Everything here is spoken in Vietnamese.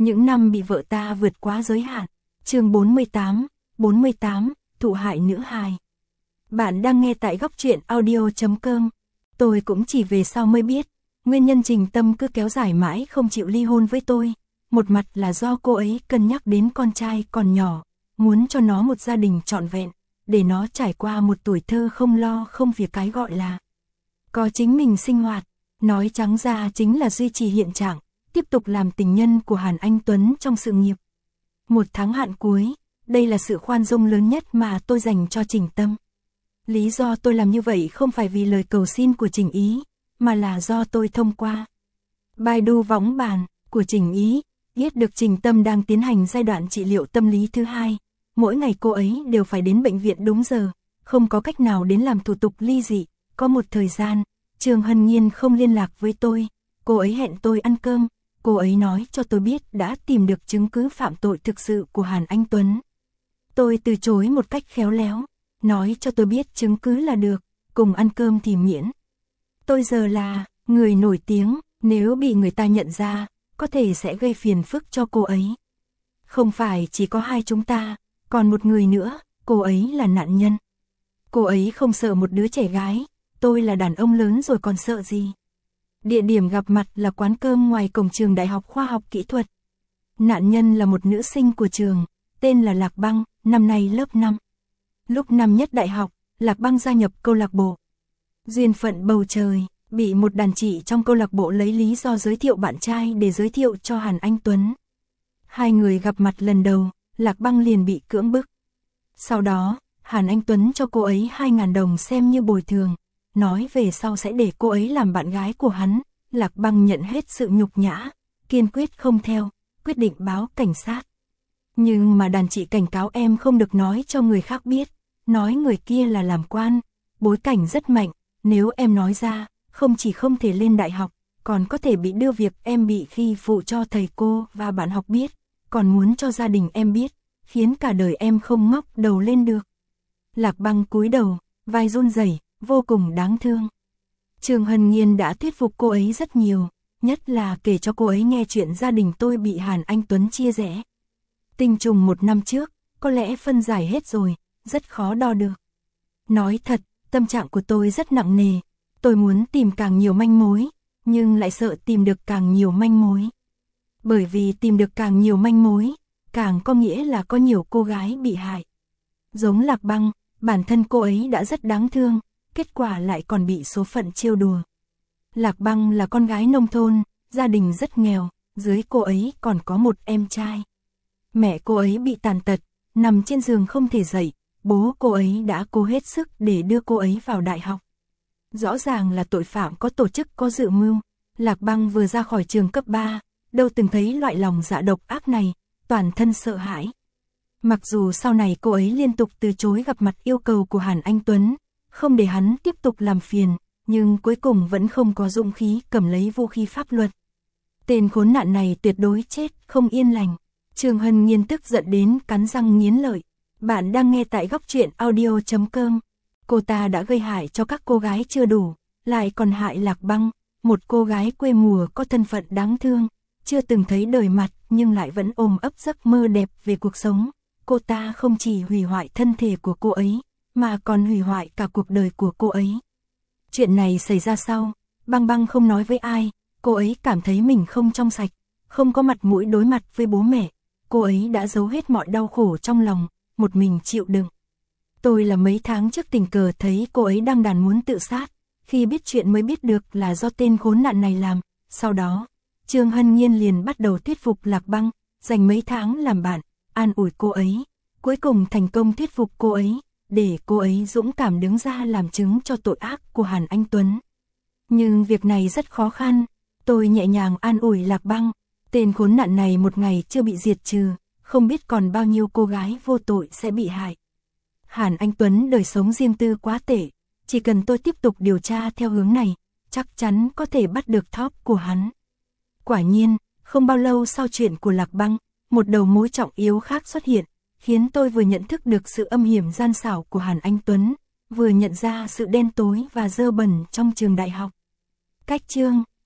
Những năm bị vợ ta vượt quá giới hạn. Chương 48, thụ hại nữ hài. Bạn đang nghe tại góc truyện audio.com. Tôi cũng chỉ về sau mới biết, nguyên nhân Trình Tâm cứ kéo dài mãi không chịu ly hôn với tôi. Một mặt là do cô ấy cân nhắc đến con trai còn nhỏ, muốn cho nó một gia đình trọn vẹn, để nó trải qua một tuổi thơ không lo không việc cái gọi là có chính mình sinh hoạt. Nói trắng ra chính là duy trì hiện trạng, tiếp tục làm tình nhân của Hàn Anh Tuấn trong sự nghiệp. Một tháng hạn cuối, đây là sự khoan dung lớn nhất mà tôi dành cho Trình Tâm. Lý do tôi làm như vậy không phải vì lời cầu xin của Trình Ý, mà là do tôi thông qua Baidu võng bàn của Trình Ý, biết được Trình Tâm đang tiến hành giai đoạn trị liệu tâm lý thứ 2. Mỗi ngày cô ấy đều phải đến bệnh viện đúng giờ, không có cách nào đến làm thủ tục ly dị. Có một thời gian, Trương Hân Nhiên không liên lạc với tôi, cô ấy hẹn tôi ăn cơm, cô ấy nói cho tôi biết đã tìm được chứng cứ phạm tội thực sự của Hàn Anh Tuấn. Tôi từ chối một cách khéo léo, nói cho tôi biết chứng cứ là được, cùng ăn cơm thì miễn. Tôi giờ là người nổi tiếng, nếu bị người ta nhận ra, có thể sẽ gây phiền phức cho cô ấy. Không phải chỉ có hai chúng ta, còn một người nữa, cô ấy là nạn nhân. Cô ấy không sợ một đứa trẻ gái, tôi là đàn ông lớn rồi còn sợ gì. Địa điểm gặp mặt là quán cơm ngoài cổng trường Đại học Khoa học Kỹ thuật. Nạn nhân là một nữ sinh của trường, tên là Lạc Băng, năm nay lớp 5. Lúc năm nhất đại học, Lạc Băng gia nhập câu lạc bộ Duyên phận bầu trời, bị một đàn chị trong câu lạc bộ lấy lý do giới thiệu bạn trai để giới thiệu cho Hàn Anh Tuấn. Hai người gặp mặt lần đầu, Lạc Băng liền bị cưỡng bức. Sau đó, Hàn Anh Tuấn cho cô ấy 2.000 đồng xem như bồi thường, nói về sau sẽ để cô ấy làm bạn gái của hắn. Lạc Băng nhận hết sự nhục nhã, kiên quyết không theo, quyết định báo cảnh sát. Nhưng mà đàn chị cảnh cáo em không được nói cho người khác biết, nói người kia là làm quan, bối cảnh rất mạnh, nếu em nói ra, không chỉ không thể lên đại học, còn có thể bị đưa việc em bị khi phụ cho thầy cô và bạn học biết, còn muốn cho gia đình em biết, khiến cả đời em không ngóc đầu lên được. Lạc Băng cúi đầu, vai run rẩy, vô cùng đáng thương. Trương Hân Nhiên đã thuyết phục cô ấy rất nhiều, nhất là kể cho cô ấy nghe chuyện gia đình tôi bị Hàn Anh Tuấn chia rẽ. Tình trùng 1 năm trước, có lẽ phân giải hết rồi, rất khó đo được. Nói thật, tâm trạng của tôi rất nặng nề, tôi muốn tìm càng nhiều manh mối, nhưng lại sợ tìm được càng nhiều manh mối. Bởi vì tìm được càng nhiều manh mối, càng có nghĩa là có nhiều cô gái bị hại. Giống Lạc Băng, bản thân cô ấy đã rất đáng thương, kết quả lại còn bị số phận trêu đùa. Lạc Băng là con gái nông thôn, gia đình rất nghèo, dưới cô ấy còn có một em trai. Mẹ cô ấy bị tàn tật, nằm trên giường không thể dậy, bố cô ấy đã cố hết sức để đưa cô ấy vào đại học. Rõ ràng là tội phạm có tổ chức có dự mưu. Lạc Băng vừa ra khỏi trường cấp 3, đâu từng thấy loại lòng dạ độc ác này, toàn thân sợ hãi. Mặc dù sau này cô ấy liên tục từ chối gặp mặt yêu cầu của Hàn Anh Tuấn, không để hắn tiếp tục làm phiền, nhưng cuối cùng vẫn không có dũng khí cầm lấy vũ khí pháp luật. Tên khốn nạn này tuyệt đối chết không yên lành. Trương Hân Nhiên tức giận đến cắn răng nghiến lợi. Bạn đang nghe tại góc truyện audio.com. Cô ta đã gây hại cho các cô gái chưa đủ, lại còn hại Lạc Băng, một cô gái quê mùa có thân phận đáng thương, chưa từng thấy đời mặt nhưng lại vẫn ôm ấp giấc mơ đẹp về cuộc sống. Cô ta không chỉ hủy hoại thân thể của cô ấy, mà còn hủy hoại cả cuộc đời của cô ấy. Chuyện này xảy ra sau, Băng Băng không nói với ai, cô ấy cảm thấy mình không trong sạch, không có mặt mũi đối mặt với bố mẹ, cô ấy đã giấu hết mọi đau khổ trong lòng, một mình chịu đựng. Tôi là mấy tháng trước tình cờ thấy cô ấy đăng đàn muốn tự sát, khi biết chuyện mới biết được là do tên khốn nạn này làm. Sau đó, Trương Hân Nhiên liền bắt đầu thuyết phục Lạc Băng, dành mấy tháng làm bạn, an ủi cô ấy, cuối cùng thành công thuyết phục cô ấy, để cô ấy dũng cảm đứng ra làm chứng cho tội ác của Hàn Anh Tuấn. Nhưng việc này rất khó khăn, tôi nhẹ nhàng an ủi Lạc Băng, tên khốn nạn này một ngày chưa bị diệt trừ, không biết còn bao nhiêu cô gái vô tội sẽ bị hại. Hàn Anh Tuấn đời sống riêng tư quá tệ, chỉ cần tôi tiếp tục điều tra theo hướng này, chắc chắn có thể bắt được top của hắn. Quả nhiên, không bao lâu sau chuyện của Lạc Băng, một đầu mối trọng yếu khác xuất hiện, khiến tôi vừa nhận thức được sự âm hiểm gian xảo của Hàn Anh Tuấn, vừa nhận ra sự đen tối và dơ bẩn trong trường đại học. Cách chương